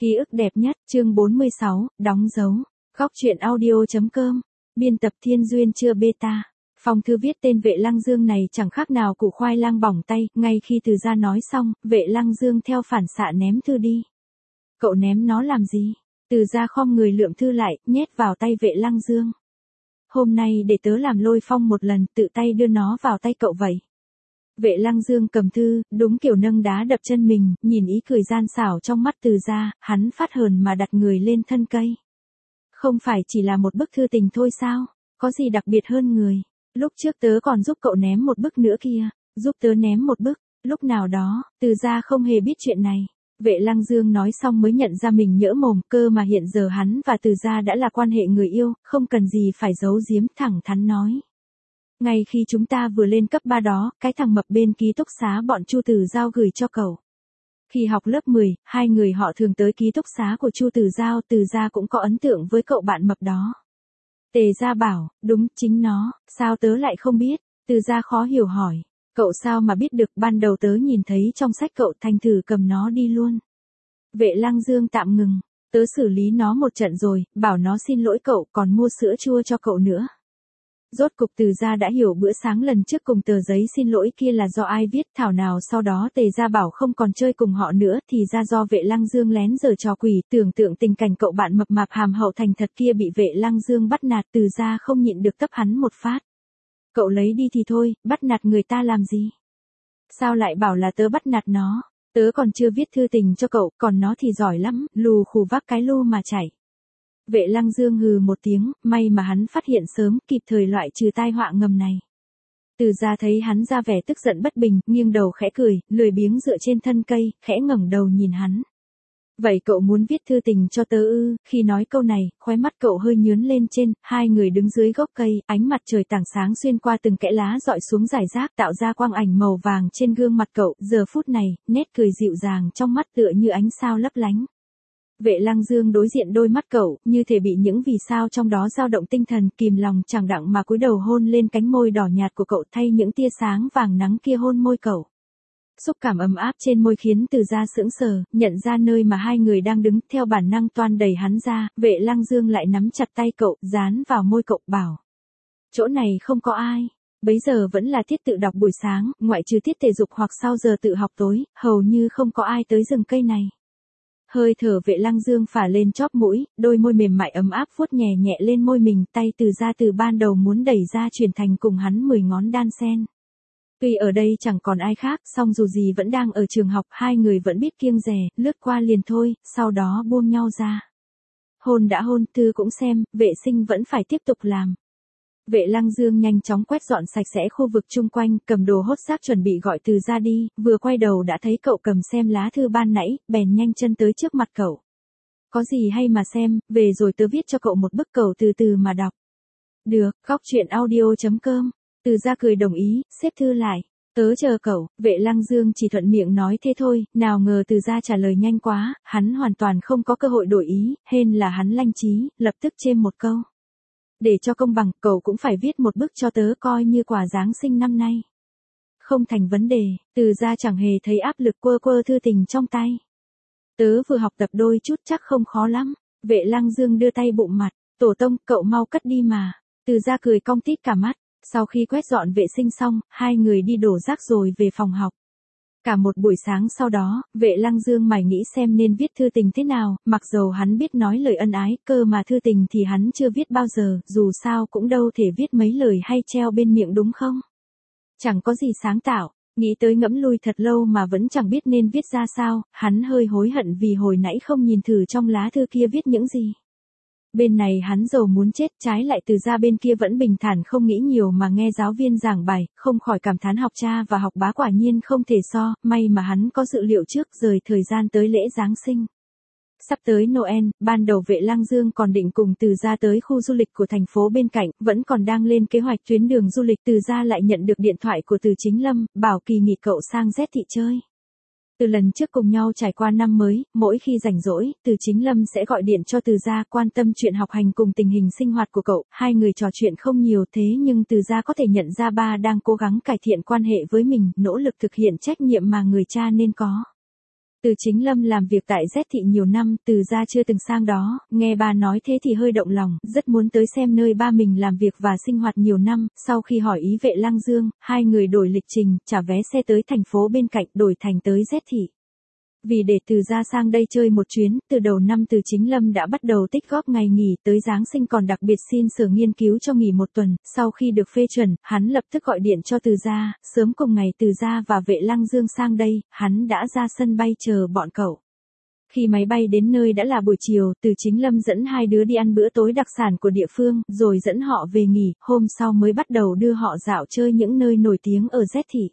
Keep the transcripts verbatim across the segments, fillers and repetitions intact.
Ký ức đẹp nhất, chương bốn mươi sáu, đóng dấu. Góc truyện audio.com. Biên tập Thiên Duyên chưa beta. Phong thư viết tên Vệ Lăng Dương này chẳng khác nào củ khoai lang bỏng tay, ngay khi Từ Gia nói xong, Vệ Lăng Dương theo phản xạ ném thư đi. Cậu ném nó làm gì? Từ Gia khom người lượm thư lại, nhét vào tay Vệ Lăng Dương. Hôm nay để tớ làm Lôi Phong một lần, tự tay đưa nó vào tay cậu vậy. Vệ Lăng Dương cầm thư, đúng kiểu nâng đá đập chân mình, nhìn ý cười gian xảo trong mắt Từ Gia, hắn phát hờn mà đặt người lên thân cây. Không phải chỉ là một bức thư tình thôi sao, có gì đặc biệt hơn người. Lúc trước tớ còn giúp cậu ném một bức nữa kia, giúp tớ ném một bức, lúc nào đó, Từ Gia không hề biết chuyện này. Vệ Lăng Dương nói xong mới nhận ra mình nhỡ mồm, cơ mà hiện giờ hắn và Từ Gia đã là quan hệ người yêu, không cần gì phải giấu giếm, thẳng thắn nói. Ngay khi chúng ta vừa lên cấp ba đó, cái thằng mập bên ký túc xá bọn Chu Tử Giao gửi cho cậu. Khi học lớp mười, hai người họ thường tới ký túc xá của Chu Tử Giao, Từ Gia cũng có ấn tượng với cậu bạn mập đó. Tề Gia bảo, đúng, chính nó, sao tớ lại không biết? Từ Gia khó hiểu hỏi, cậu sao mà biết được, ban đầu tớ nhìn thấy trong sách cậu, thành thử cầm nó đi luôn. Vệ Lăng Dương tạm ngừng, tớ xử lý nó một trận rồi, bảo nó xin lỗi cậu, còn mua sữa chua cho cậu nữa. Rốt cục Từ Gia đã hiểu bữa sáng lần trước cùng tờ giấy xin lỗi kia là do ai viết, thảo nào sau đó Tề Gia bảo không còn chơi cùng họ nữa, thì ra do Vệ Lăng Dương lén giở trò quỷ, tưởng tượng tình cảnh cậu bạn mập mạp hàm hậu thành thật kia bị Vệ Lăng Dương bắt nạt, Từ Gia không nhịn được tấp hắn một phát. Cậu lấy đi thì thôi, bắt nạt người ta làm gì? Sao lại bảo là tớ bắt nạt nó? Tớ còn chưa viết thư tình cho cậu, còn nó thì giỏi lắm, lù khù vác cái lu mà chạy. Vệ Lăng Dương hừ một tiếng, may mà hắn phát hiện sớm, kịp thời loại trừ tai họa ngầm này. Từ Gia thấy hắn ra vẻ tức giận bất bình, nghiêng đầu khẽ cười, lười biếng dựa trên thân cây, khẽ ngẩng đầu nhìn hắn. Vậy cậu muốn viết thư tình cho tớ ư? Khi nói câu này, khóe mắt cậu hơi nhướng lên trên, hai người đứng dưới gốc cây, ánh mặt trời tảng sáng xuyên qua từng kẽ lá dọi xuống rải rác, tạo ra quang ảnh màu vàng trên gương mặt cậu, giờ phút này, nét cười dịu dàng trong mắt tựa như ánh sao lấp lánh. Vệ Lăng Dương đối diện đôi mắt cậu, như thể bị những vì sao trong đó dao động tinh thần, kìm lòng chẳng đặng mà cúi đầu hôn lên cánh môi đỏ nhạt của cậu, thay những tia sáng vàng nắng kia hôn môi cậu. Xúc cảm ấm áp trên môi khiến Từ Gia sững sờ, nhận ra nơi mà hai người đang đứng, theo bản năng toan đẩy hắn ra, Vệ Lăng Dương lại nắm chặt tay cậu, dán vào môi cậu, bảo. Chỗ này không có ai. Bấy giờ vẫn là tiết tự đọc buổi sáng, ngoại trừ tiết thể dục hoặc sau giờ tự học tối, hầu như không có ai tới rừng cây này. Hơi thở Vệ Lăng Dương phả lên chóp mũi, đôi môi mềm mại ấm áp vuốt nhẹ nhẹ lên môi mình, tay Từ Gia từ ban đầu muốn đẩy ra chuyển thành cùng hắn mười ngón đan sen. Tuy ở đây chẳng còn ai khác, song dù gì vẫn đang ở trường học, hai người vẫn biết kiêng dè, lướt qua liền thôi, sau đó buông nhau ra. Hôn đã hôn, thư cũng xem, vệ sinh vẫn phải tiếp tục làm. Vệ Lăng Dương nhanh chóng quét dọn sạch sẽ khu vực chung quanh, cầm đồ hốt xác chuẩn bị gọi Từ Gia đi, vừa quay đầu đã thấy cậu cầm xem lá thư ban nãy, bèn nhanh chân tới trước mặt cậu. Có gì hay mà xem, về rồi tớ viết cho cậu một bức, cậu từ từ mà đọc. Được, góc truyện audio.com. Từ Gia cười đồng ý, xếp thư lại. Tớ chờ cậu. Vệ Lăng Dương chỉ thuận miệng nói thế thôi, nào ngờ Từ Gia trả lời nhanh quá, hắn hoàn toàn không có cơ hội đổi ý, hên là hắn lanh trí, lập tức chêm một câu. Để cho công bằng, cậu cũng phải viết một bức cho tớ coi như quà Giáng sinh năm nay. Không thành vấn đề, Từ Gia chẳng hề thấy áp lực, quơ quơ thư tình trong tay. Tớ vừa học tập đôi chút chắc không khó lắm. Vệ Lăng Dương đưa tay bụng mặt, tổ tông, cậu mau cất đi mà. Từ Gia cười cong tít cả mắt. Sau khi quét dọn vệ sinh xong, hai người đi đổ rác rồi về phòng học. Cả một buổi sáng sau đó, Vệ Lăng Dương mải nghĩ xem nên viết thư tình thế nào, mặc dầu hắn biết nói lời ân ái, cơ mà thư tình thì hắn chưa viết bao giờ, dù sao cũng đâu thể viết mấy lời hay treo bên miệng đúng không? Chẳng có gì sáng tạo, nghĩ tới ngẫm lui thật lâu mà vẫn chẳng biết nên viết ra sao, hắn hơi hối hận vì hồi nãy không nhìn thử trong lá thư kia viết những gì. Bên này hắn giàu muốn chết, trái lại Từ Gia bên kia vẫn bình thản không nghĩ nhiều mà nghe giáo viên giảng bài, không khỏi cảm thán học cha và học bá quả nhiên không thể so, may mà hắn có dự liệu trước, rời thời gian tới lễ Giáng sinh. Sắp tới Noel, ban đầu Vệ Lăng Dương còn định cùng Từ Gia tới khu du lịch của thành phố bên cạnh, vẫn còn đang lên kế hoạch chuyến đường du lịch, Từ Gia lại nhận được điện thoại của Từ Chính Lâm, bảo kỳ nghỉ cậu sang Z thị chơi. Từ lần trước cùng nhau trải qua năm mới, mỗi khi rảnh rỗi, Từ Chính Lâm sẽ gọi điện cho Từ Gia quan tâm chuyện học hành cùng tình hình sinh hoạt của cậu, hai người trò chuyện không nhiều thế nhưng Từ Gia có thể nhận ra ba đang cố gắng cải thiện quan hệ với mình, nỗ lực thực hiện trách nhiệm mà người cha nên có. Từ Chính Lâm làm việc tại Z thị nhiều năm, Từ gia chưa từng sang đó, nghe ba nói thế thì hơi động lòng, rất muốn tới xem nơi ba mình làm việc và sinh hoạt nhiều năm. Sau khi hỏi ý Vệ Lăng Dương, hai người đổi lịch trình, trả vé xe tới thành phố bên cạnh, đổi thành tới Z thị. Vì để Từ gia sang đây chơi một chuyến, từ đầu năm Từ Chính Lâm đã bắt đầu tích góp ngày nghỉ, tới Giáng sinh còn đặc biệt xin Sở Nghiên cứu cho nghỉ một tuần. Sau khi được phê chuẩn, hắn lập tức gọi điện cho Từ gia, sớm cùng ngày Từ gia và Vệ Lăng Dương sang đây, hắn đã ra sân bay chờ bọn cậu. Khi máy bay đến nơi đã là buổi chiều, Từ Chính Lâm dẫn hai đứa đi ăn bữa tối đặc sản của địa phương, rồi dẫn họ về nghỉ, hôm sau mới bắt đầu đưa họ dạo chơi những nơi nổi tiếng ở Z thị.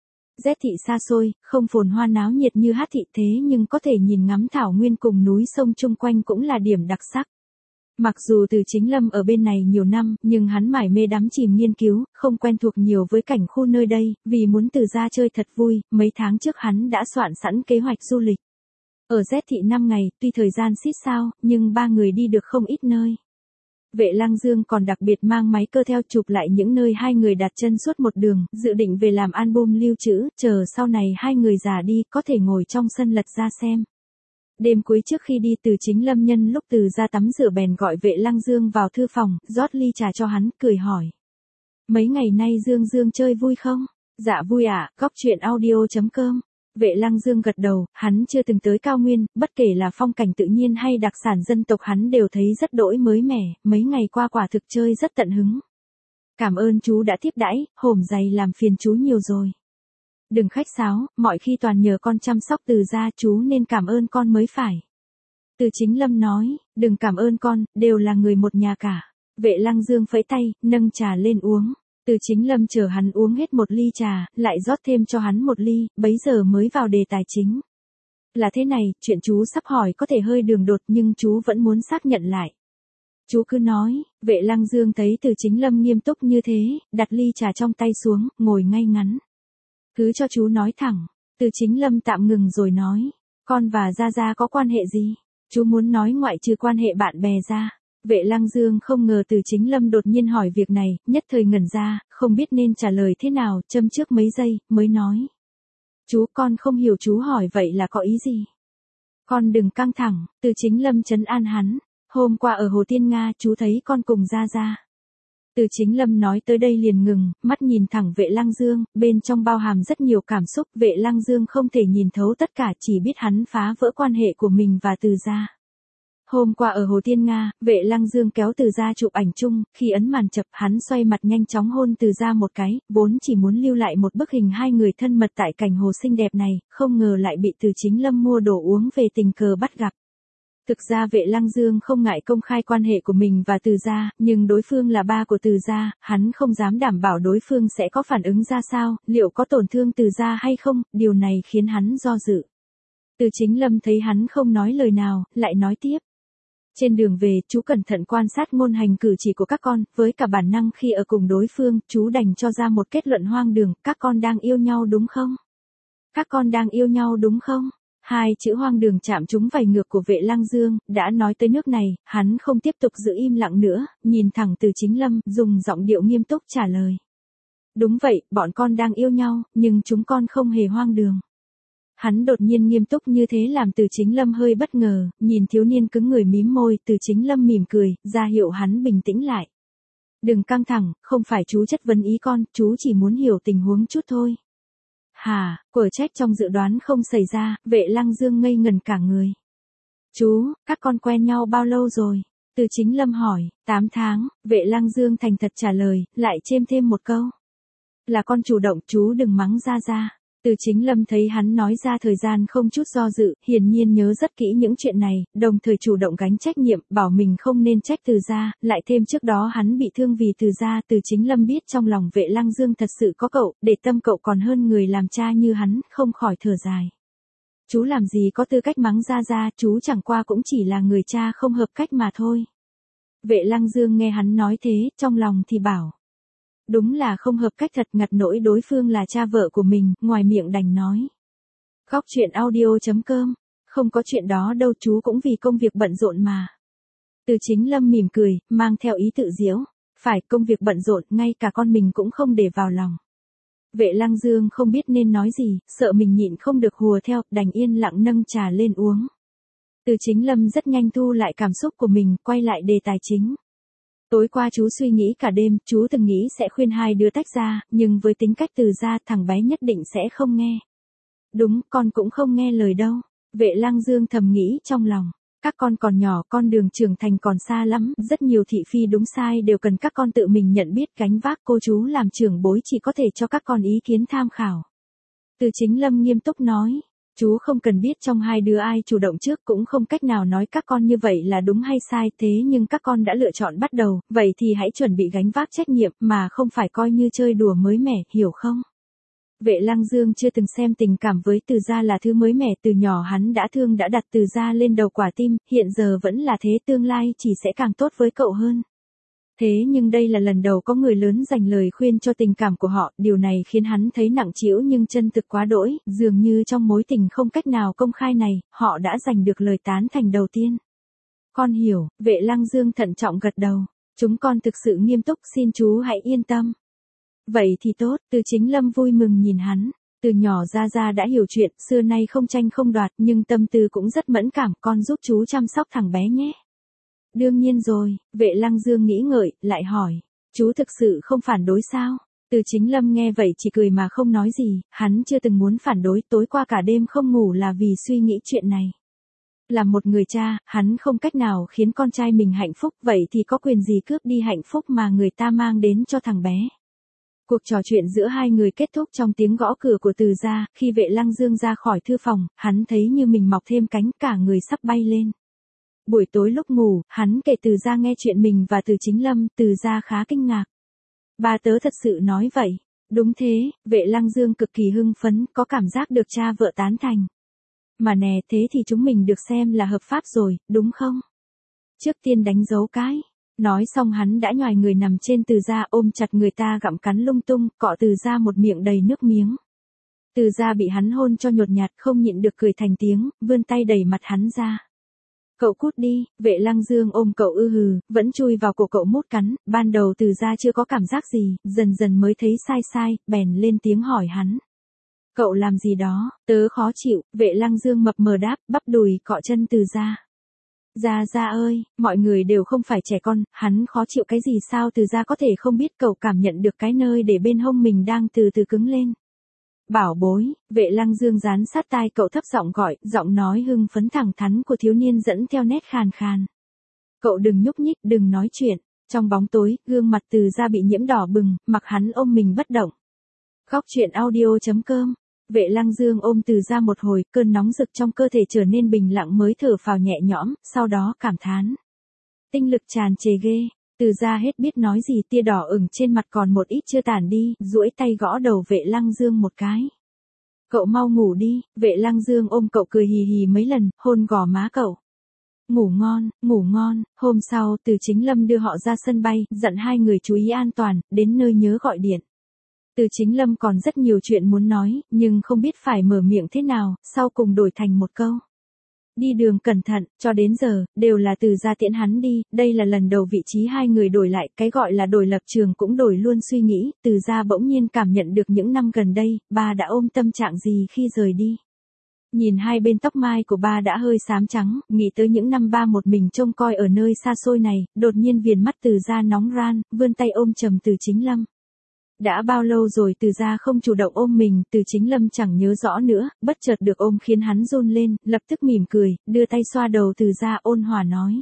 Z thị xa xôi, không phồn hoa náo nhiệt như Hát thị thế nhưng có thể nhìn ngắm thảo nguyên cùng núi sông chung quanh cũng là điểm đặc sắc. Mặc dù Từ Chính Lâm ở bên này nhiều năm, nhưng hắn mải mê đắm chìm nghiên cứu, không quen thuộc nhiều với cảnh khu nơi đây, vì muốn Từ gia chơi thật vui, mấy tháng trước hắn đã soạn sẵn kế hoạch du lịch. Ở Z thị năm ngày, tuy thời gian xít sao, nhưng ba người đi được không ít nơi. Vệ Lăng Dương còn đặc biệt mang máy cơ theo chụp lại những nơi hai người đặt chân suốt một đường, dự định về làm album lưu trữ, chờ sau này hai người già đi, có thể ngồi trong sân lật ra xem. Đêm cuối trước khi đi, Từ Chính Lâm nhân lúc Từ ra tắm rửa bèn gọi Vệ Lăng Dương vào thư phòng, rót ly trà cho hắn, cười hỏi. Mấy ngày nay Dương Dương chơi vui không? Dạ vui ạ, à, góc truyện audio chấm com. Vệ Lăng Dương gật đầu, hắn chưa từng tới cao nguyên, bất kể là phong cảnh tự nhiên hay đặc sản dân tộc hắn đều thấy rất đỗi mới mẻ, mấy ngày qua quả thực chơi rất tận hứng. Cảm ơn chú đã tiếp đãi, hổm dày làm phiền chú nhiều rồi. Đừng khách sáo, mọi khi toàn nhờ con chăm sóc Từ gia, chú nên cảm ơn con mới phải. Từ Chính Lâm nói, đừng cảm ơn con, đều là người một nhà cả. Vệ Lăng Dương phẩy tay, nâng trà lên uống. Từ Chính Lâm chờ hắn uống hết một ly trà, lại rót thêm cho hắn một ly, bấy giờ mới vào đề tài chính. Là thế này, chuyện chú sắp hỏi có thể hơi đường đột nhưng chú vẫn muốn xác nhận lại. Chú cứ nói. Vệ Lăng Dương thấy Từ Chính Lâm nghiêm túc như thế, đặt ly trà trong tay xuống, ngồi ngay ngắn. Cứ cho chú nói thẳng. Từ Chính Lâm tạm ngừng rồi nói, con và Gia Gia có quan hệ gì? Chú muốn nói ngoại trừ quan hệ bạn bè ra. Vệ Lăng Dương không ngờ Từ Chính Lâm đột nhiên hỏi việc này, nhất thời ngẩn ra, không biết nên trả lời thế nào, châm trước mấy giây, mới nói. Chú, con không hiểu chú hỏi vậy là có ý gì? Con đừng căng thẳng. Từ Chính Lâm trấn an hắn. Hôm qua ở Hồ Tiên Nga chú thấy con cùng Gia Gia. Từ Chính Lâm nói tới đây liền ngừng, mắt nhìn thẳng Vệ Lăng Dương, bên trong bao hàm rất nhiều cảm xúc. Vệ Lăng Dương không thể nhìn thấu tất cả, chỉ biết hắn phá vỡ quan hệ của mình và Từ gia. Hôm qua ở Hồ Tiên Nga, Vệ Lăng Dương kéo Từ gia chụp ảnh chung, khi ấn màn chập hắn xoay mặt nhanh chóng hôn Từ gia một cái, vốn chỉ muốn lưu lại một bức hình hai người thân mật tại cảnh hồ xinh đẹp này, không ngờ lại bị Từ Chính Lâm mua đồ uống về tình cờ bắt gặp. Thực ra Vệ Lăng Dương không ngại công khai quan hệ của mình và Từ gia, nhưng đối phương là ba của Từ gia, hắn không dám đảm bảo đối phương sẽ có phản ứng ra sao, liệu có tổn thương Từ gia hay không, điều này khiến hắn do dự. Từ Chính Lâm thấy hắn không nói lời nào, lại nói tiếp. Trên đường về, chú cẩn thận quan sát ngôn hành cử chỉ của các con, với cả bản năng khi ở cùng đối phương, chú đành cho ra một kết luận hoang đường, các con đang yêu nhau đúng không? Các con đang yêu nhau đúng không? Hai chữ hoang đường chạm trúng vảy ngược của Vệ Lăng Dương, đã nói tới nước này, hắn không tiếp tục giữ im lặng nữa, nhìn thẳng Từ Chính Lâm, dùng giọng điệu nghiêm túc trả lời. Đúng vậy, bọn con đang yêu nhau, nhưng chúng con không hề hoang đường. Hắn đột nhiên nghiêm túc như thế làm Từ Chính Lâm hơi bất ngờ, nhìn thiếu niên cứng người mím môi, Từ Chính Lâm mỉm cười, ra hiệu hắn bình tĩnh lại. Đừng căng thẳng, không phải chú chất vấn ý con, chú chỉ muốn hiểu tình huống chút thôi. Hà, quở trách trong dự đoán không xảy ra, Vệ Lăng Dương ngây ngần cả người. Chú, các con quen nhau bao lâu rồi? Từ Chính Lâm hỏi. Tám tháng, Vệ Lăng Dương thành thật trả lời, lại chêm thêm một câu. Là con chủ động, chú đừng mắng Gia Gia. Từ Chính Lâm thấy hắn nói ra thời gian không chút do dự, hiển nhiên nhớ rất kỹ những chuyện này, đồng thời chủ động gánh trách nhiệm, bảo mình không nên trách Từ gia, lại thêm trước đó hắn bị thương vì Từ gia. Từ Chính Lâm biết trong lòng Vệ Lăng Dương thật sự có cậu, để tâm cậu còn hơn người làm cha như hắn, không khỏi thở dài. Chú làm gì có tư cách mắng Gia Gia, chú chẳng qua cũng chỉ là người cha không hợp cách mà thôi. Vệ Lăng Dương nghe hắn nói thế, trong lòng thì bảo. Đúng là không hợp cách thật, ngặt nỗi đối phương là cha vợ của mình, ngoài miệng đành nói. Góc truyện audio chấm com, không có chuyện đó đâu, chú cũng vì công việc bận rộn mà. Từ Chính Lâm mỉm cười, mang theo ý tự giễu. Phải, công việc bận rộn, ngay cả con mình cũng không để vào lòng. Vệ Lăng Dương không biết nên nói gì, sợ mình nhịn không được hùa theo, đành yên lặng nâng trà lên uống. Từ Chính Lâm rất nhanh thu lại cảm xúc của mình, quay lại đề tài chính. Tối qua chú suy nghĩ cả đêm, chú từng nghĩ sẽ khuyên hai đứa tách ra, nhưng với tính cách Từ gia, thằng bé nhất định sẽ không nghe. Đúng, con cũng không nghe lời đâu. Vệ Lăng Dương thầm nghĩ trong lòng. Các con còn nhỏ, con đường trưởng thành còn xa lắm, rất nhiều thị phi đúng sai đều cần các con tự mình nhận biết gánh vác, cô chú làm trưởng bối chỉ có thể cho các con ý kiến tham khảo. Từ Chính Lâm nghiêm túc nói, chú không cần biết trong hai đứa ai chủ động trước, cũng không cách nào nói các con như vậy là đúng hay sai, thế nhưng các con đã lựa chọn bắt đầu, vậy thì hãy chuẩn bị gánh vác trách nhiệm mà không phải coi như chơi đùa mới mẻ, hiểu không? Vệ Lăng Dương chưa từng xem tình cảm với Từ gia là thứ mới mẻ, từ nhỏ hắn đã thương đã đặt Từ gia lên đầu quả tim, hiện giờ vẫn là thế, tương lai chỉ sẽ càng tốt với cậu hơn. Thế nhưng đây là lần đầu có người lớn dành lời khuyên cho tình cảm của họ, điều này khiến hắn thấy nặng trĩu nhưng chân thực quá đỗi, dường như trong mối tình không cách nào công khai này, họ đã giành được lời tán thành đầu tiên. Con hiểu, Vệ Lăng Dương thận trọng gật đầu, chúng con thực sự nghiêm túc, xin chú hãy yên tâm. Vậy thì tốt, Từ Chính Lâm vui mừng nhìn hắn, từ nhỏ Gia Gia đã hiểu chuyện, xưa nay không tranh không đoạt nhưng tâm tư cũng rất mẫn cảm, con giúp chú chăm sóc thằng bé nhé. Đương nhiên rồi, Vệ Lăng Dương nghĩ ngợi, lại hỏi, chú thực sự không phản đối sao? Từ Chính Lâm nghe vậy chỉ cười mà không nói gì, hắn chưa từng muốn phản đối, tối qua cả đêm không ngủ là vì suy nghĩ chuyện này. Là một người cha, hắn không cách nào khiến con trai mình hạnh phúc, vậy thì có quyền gì cướp đi hạnh phúc mà người ta mang đến cho thằng bé. Cuộc trò chuyện giữa hai người kết thúc trong tiếng gõ cửa của Từ gia, khi Vệ Lăng Dương ra khỏi thư phòng, hắn thấy như mình mọc thêm cánh, cả người sắp bay lên. Buổi tối lúc ngủ, hắn kể Từ gia nghe chuyện mình và Từ Chính Lâm, Từ gia khá kinh ngạc. Ba tớ thật sự nói vậy. Đúng thế, Vệ Lăng Dương cực kỳ hưng phấn, có cảm giác được cha vợ tán thành. Mà nè, thế thì chúng mình được xem là hợp pháp rồi, đúng không? Trước tiên đánh dấu cái. Nói xong hắn đã nhoài người nằm trên Từ gia, ôm chặt người ta gặm cắn lung tung, cọ Từ gia một miệng đầy nước miếng. Từ gia bị hắn hôn cho nhột nhạt, không nhịn được cười thành tiếng, vươn tay đẩy mặt hắn ra. Cậu cút đi, Vệ Lăng Dương ôm cậu ư hừ, vẫn chui vào cổ cậu mút cắn, ban đầu Từ gia chưa có cảm giác gì, dần dần mới thấy sai sai, bèn lên tiếng hỏi hắn. Cậu làm gì đó, tớ khó chịu, Vệ Lăng Dương mập mờ đáp, bắp đùi cọ chân Từ gia. Gia Gia ơi, mọi người đều không phải trẻ con, hắn khó chịu cái gì sao? Từ gia có thể không biết cậu cảm nhận được cái nơi để bên hông mình đang từ từ cứng lên. Bảo bối, Vệ Lăng Dương dán sát tai cậu thấp giọng gọi, giọng nói hưng phấn thẳng thắn của thiếu niên dẫn theo nét khàn khàn. Cậu đừng nhúc nhích, đừng nói chuyện. Trong bóng tối, gương mặt Từ gia bị nhiễm đỏ bừng, mặc hắn ôm mình bất động. Góc truyện audio chấm com. Vệ Lăng Dương ôm Từ gia một hồi, cơn nóng rực trong cơ thể trở nên bình lặng mới thở phào nhẹ nhõm, sau đó cảm thán. Tinh lực tràn trề ghê, Từ gia hết biết nói gì, tia đỏ ửng trên mặt còn một ít chưa tản đi, duỗi tay gõ đầu Vệ Lăng Dương một cái. Cậu mau ngủ đi, Vệ Lăng Dương ôm cậu cười hì hì mấy lần, hôn gò má cậu. Ngủ ngon, ngủ ngon, hôm sau Từ Chính Lâm đưa họ ra sân bay, dặn hai người chú ý an toàn, đến nơi nhớ gọi điện. Từ Chính Lâm còn rất nhiều chuyện muốn nói, nhưng không biết phải mở miệng thế nào, sau cùng đổi thành một câu. Đi đường cẩn thận, cho đến giờ, đều là Từ gia tiễn hắn đi, đây là lần đầu vị trí hai người đổi lại, cái gọi là đổi lập trường cũng đổi luôn suy nghĩ, Từ gia bỗng nhiên cảm nhận được những năm gần đây, ba đã ôm tâm trạng gì khi rời đi. Nhìn hai bên tóc mai của ba đã hơi xám trắng, nghĩ tới những năm ba một mình trông coi ở nơi xa xôi này, đột nhiên viền mắt Từ gia nóng ran, vươn tay ôm chầm Từ Chính Lâm. Đã bao lâu rồi Từ gia không chủ động ôm mình, Từ Chính Lâm chẳng nhớ rõ nữa, bất chợt được ôm khiến hắn run lên, lập tức mỉm cười, đưa tay xoa đầu Từ gia ôn hòa nói.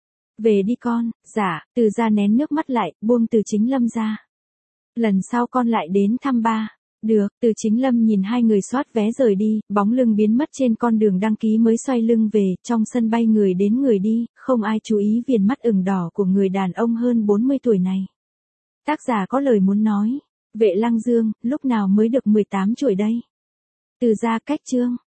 Về đi con, dạ, Từ gia nén nước mắt lại, buông Từ Chính Lâm ra. Lần sau con lại đến thăm ba. Được, Từ Chính Lâm nhìn hai người soát vé rời đi, bóng lưng biến mất trên con đường đăng ký mới xoay lưng về, trong sân bay người đến người đi, không ai chú ý viền mắt ửng đỏ của người đàn ông hơn bốn mươi tuổi này. Tác giả có lời muốn nói. Vệ Lăng Dương, lúc nào mới được mười tám tuổi đây? Từ gia cách chương.